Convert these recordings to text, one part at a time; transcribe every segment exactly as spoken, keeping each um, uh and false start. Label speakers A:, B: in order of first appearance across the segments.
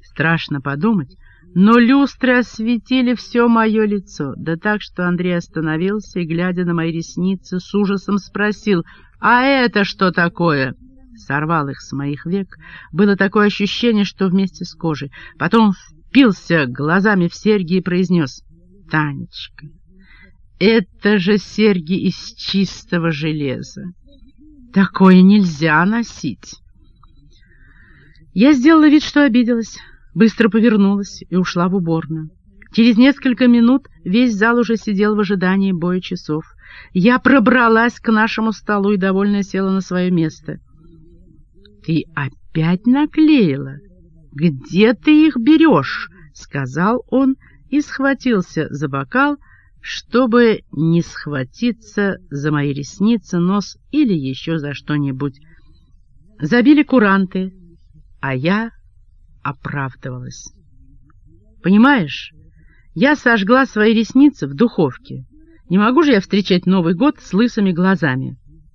A: Страшно подумать, но люстры осветили все мое лицо, да так, что Андрей остановился и, глядя на мои ресницы, с ужасом спросил: «А это что такое?» Сорвал их с моих век. Было такое ощущение, что вместе с кожей. Потом впился глазами в серьги и произнес: «Танечка, это же серьги из чистого железа. Такое нельзя носить». Я сделала вид, что обиделась, быстро повернулась и ушла в уборную. Через несколько минут весь зал уже сидел в ожидании боя часов. Я пробралась к нашему столу и довольно села на свое место. «Ты опять наклеила? Где ты их берешь?» — сказал он и схватился за бокал, чтобы не схватиться за мои ресницы, нос или еще за что-нибудь. Забили куранты, а я оправдывалась. «Понимаешь, я сожгла свои ресницы в духовке. Не могу же я встречать Новый год с лысыми глазами».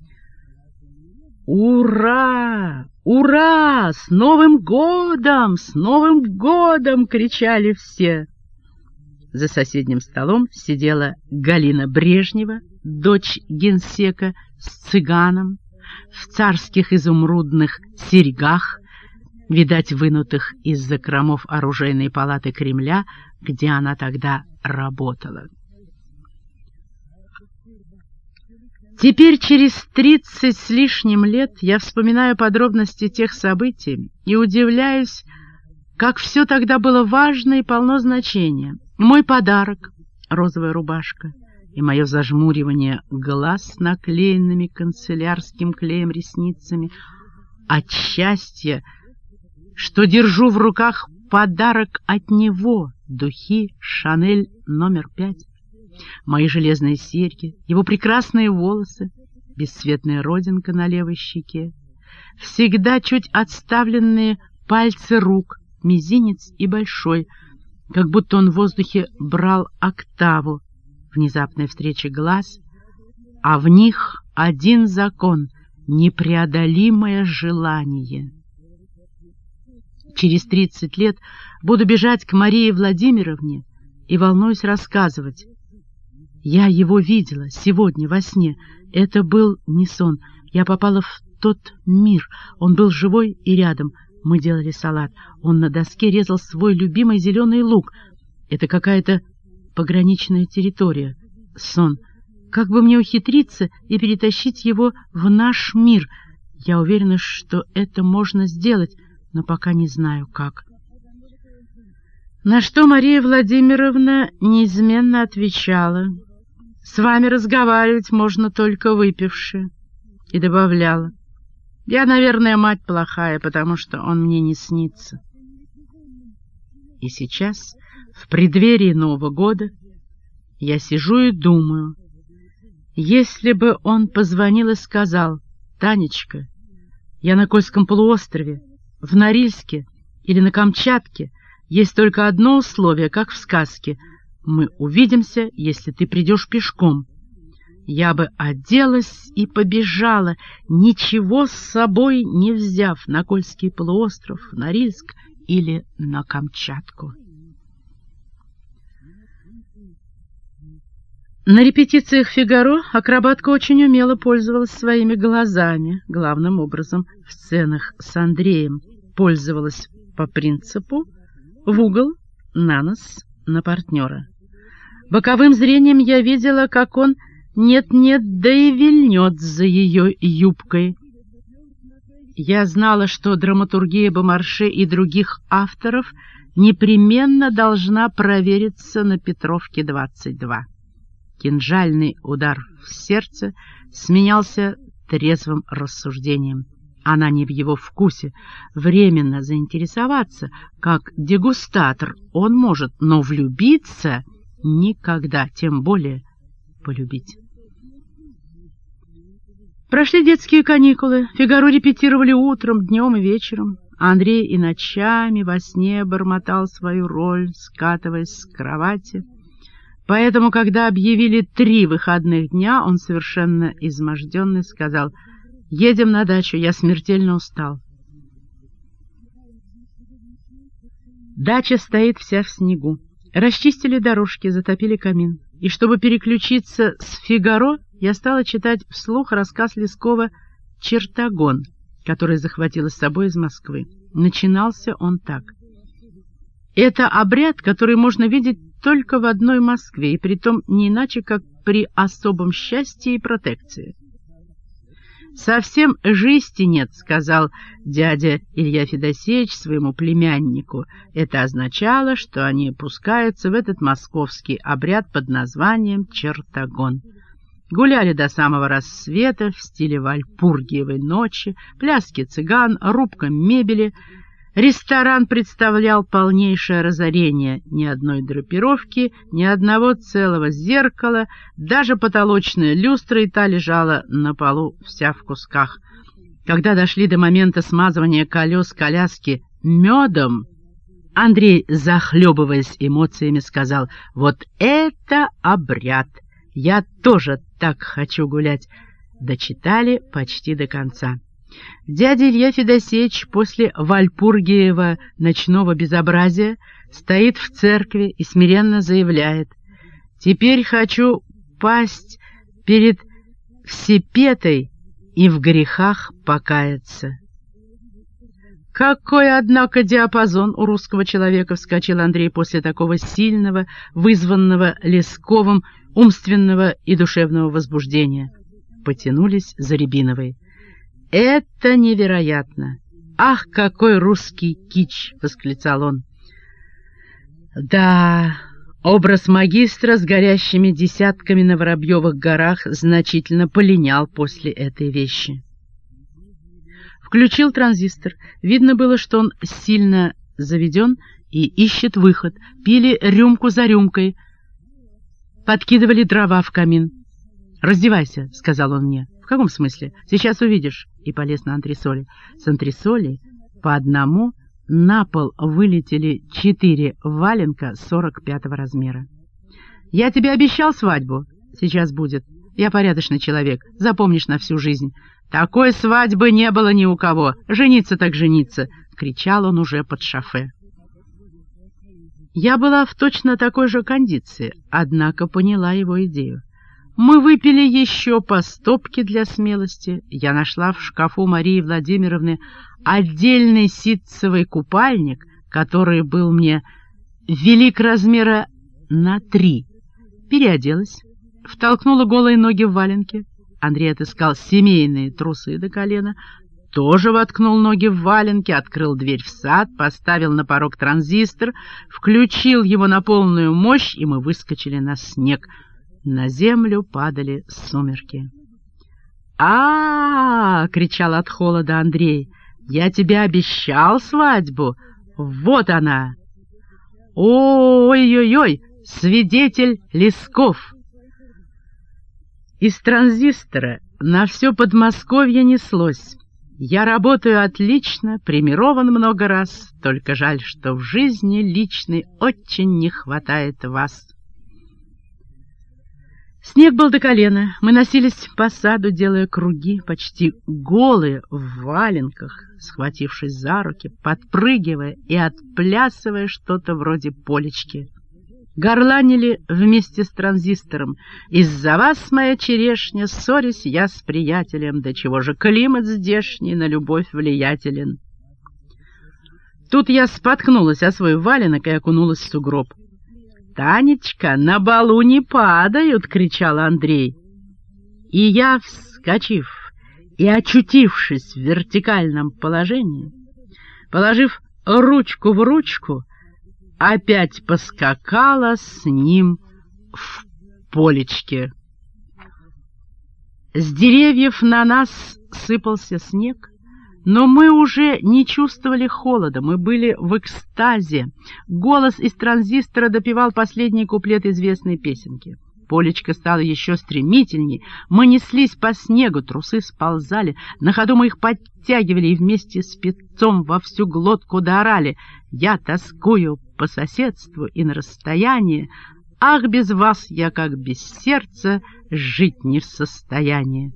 A: «Ура! Ура! С Новым годом! С Новым годом!» — кричали все. За соседним столом сидела Галина Брежнева, дочь генсека, с цыганом, в царских изумрудных серьгах, видать, вынутых из закромов оружейной палаты Кремля, где она тогда работала. Теперь, через тридцать с лишним лет, я вспоминаю подробности тех событий и удивляюсь, как все тогда было важно и полно значения. Мой подарок — розовая рубашка, и мое зажмуривание глаз с наклеенными канцелярским клеем ресницами от счастья, что держу в руках подарок от него — духи «Шанель номер пять». Мои железные серьги, его прекрасные волосы, бесцветная родинка на левой щеке, всегда чуть отставленные пальцы рук, мизинец и большой, как будто он в воздухе брал октаву, внезапная встреча глаз, а в них один закон — непреодолимое желание. Через тридцать лет буду бежать к Марии Владимировне и, волнуюсь, рассказывать: «Я его видела сегодня во сне. Это был не сон. Я попала в тот мир. Он был живой и рядом. Мы делали салат. Он на доске резал свой любимый зеленый лук. Это какая-то пограничная территория. Сон. Как бы мне ухитриться и перетащить его в наш мир? Я уверена, что это можно сделать, но пока не знаю, как». На что Мария Владимировна неизменно отвечала: «С вами разговаривать можно только выпивши», и добавляла: «Я, наверное, мать плохая, потому что он мне не снится». И сейчас, в преддверии Нового года, я сижу и думаю, если бы он позвонил и сказал: «Танечка, я на Кольском полуострове, в Норильске или на Камчатке, есть только одно условие, как в сказке: мы увидимся, если ты придешь пешком», я бы оделась и побежала, ничего с собой не взяв, на Кольский полуостров, в Норильск или на Камчатку. На репетициях «Фигаро» акробатка очень умело пользовалась своими глазами, главным образом в сценах с Андреем пользовалась по принципу «в угол, на нос, на партнера». Боковым зрением я видела, как он нет-нет, да и вильнет за ее юбкой. Я знала, что драматургия Бомарше и других авторов непременно должна провериться на Петровке двадцать два. Кинжальный удар в сердце сменялся трезвым рассуждением. Она не в его вкусе. Временно заинтересоваться, как дегустатор, он может, но влюбиться никогда, тем более полюбить. Прошли детские каникулы. «Фигаро» репетировали утром, днем и вечером. Андрей и ночами во сне бормотал свою роль, скатываясь с кровати. Поэтому, когда объявили три выходных дня, он, совершенно изможденный, сказал: «Едем на дачу, я смертельно устал». Дача стоит вся в снегу. Расчистили дорожки, затопили камин. И чтобы переключиться с «Фигаро», я стала читать вслух рассказ Лескова «Чертогон», который захватила с собой из Москвы. Начинался он так. Это обряд, который можно видеть только в одной Москве, и притом не иначе, как при особом счастье и протекции. «Совсем жести нет», — сказал дядя Илья Федосеевич своему племяннику. Это означало, что они пускаются в этот московский обряд под названием «Чертогон». Гуляли до самого рассвета в стиле вальпургиевой ночи, пляски цыган, рубка мебели. Ресторан представлял полнейшее разорение: ни одной драпировки, ни одного целого зеркала, даже потолочная люстра и та лежала на полу вся в кусках. Когда дошли до момента смазывания колес коляски медом, Андрей, захлебываясь эмоциями, сказал: «Вот это обряд! Я тоже так хочу гулять!» Дочитали почти до конца. Дядя Илья Федосеевич после вальпургиева ночного безобразия стоит в церкви и смиренно заявляет: «Теперь хочу пасть перед Всепетой и в грехах покаяться». «Какой, однако, диапазон у русского человека!» — вскочил Андрей после такого сильного, вызванного Лесковым умственного и душевного возбуждения. Потянулись за Рябиновой. «Это невероятно! Ах, какой русский кич!» — восклицал он. Да, образ магистра с горящими десятками на Воробьевых горах значительно полинял после этой вещи. Включил транзистор. Видно было, что он сильно заведен и ищет выход. Пили рюмку за рюмкой, подкидывали дрова в камин. «Раздевайся», — сказал он мне. «В каком смысле? Сейчас увидишь». И полез на антресоли. С антресолей по одному на пол вылетели четыре валенка сорок пятого размера. «Я тебе обещал свадьбу?» «Сейчас будет. Я порядочный человек. Запомнишь на всю жизнь». «Такой свадьбы не было ни у кого. Жениться так жениться!» — кричал он уже под шофе. Я была в точно такой же кондиции, однако поняла его идею. Мы выпили еще по стопке для смелости. Я нашла в шкафу Марии Владимировны отдельный ситцевый купальник, который был мне велик размера на три. Переоделась, втолкнула голые ноги в валенки. Андрей отыскал семейные трусы до колена, тоже воткнул ноги в валенки, открыл дверь в сад, поставил на порог транзистор, включил его на полную мощь, и мы выскочили на снег. На землю падали сумерки. а, -а, -а, -а кричал от холода Андрей. «Я тебе обещал свадьбу! Вот она! Ой-ой-ой! Свидетель Лесков!» Из транзистора на все Подмосковье неслось: «Я работаю отлично, премирован много раз, только жаль, что в жизни личной очень не хватает вас». Снег был до колена, мы носились по саду, делая круги, почти голые, в валенках, схватившись за руки, подпрыгивая и отплясывая что-то вроде полечки. Горланили вместе с транзистором: «Из-за вас, моя черешня, ссорюсь я с приятелем, до чего же климат здешний на любовь влиятелен». Тут я споткнулась о свой валенок и окунулась в сугроб. «Танечка, на балу не падают!» — кричал Андрей. И я, вскочив и очутившись в вертикальном положении, положив ручку в ручку, опять поскакала с ним в полечке. С деревьев на нас сыпался снег, но мы уже не чувствовали холода, мы были в экстазе. Голос из транзистора допевал последний куплет известной песенки. Полечка стала еще стремительней, мы неслись по снегу, трусы сползали, на ходу мы их подтягивали и вместе с певцом во всю глотку доорали: «Я тоскую по соседству и на расстоянии, ах, без вас я, как без сердца, жить не в состоянии».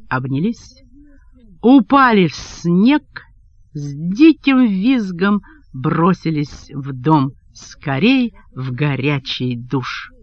A: Обнялись, упали в снег, с диким визгом бросились в дом, скорей в горячий душ.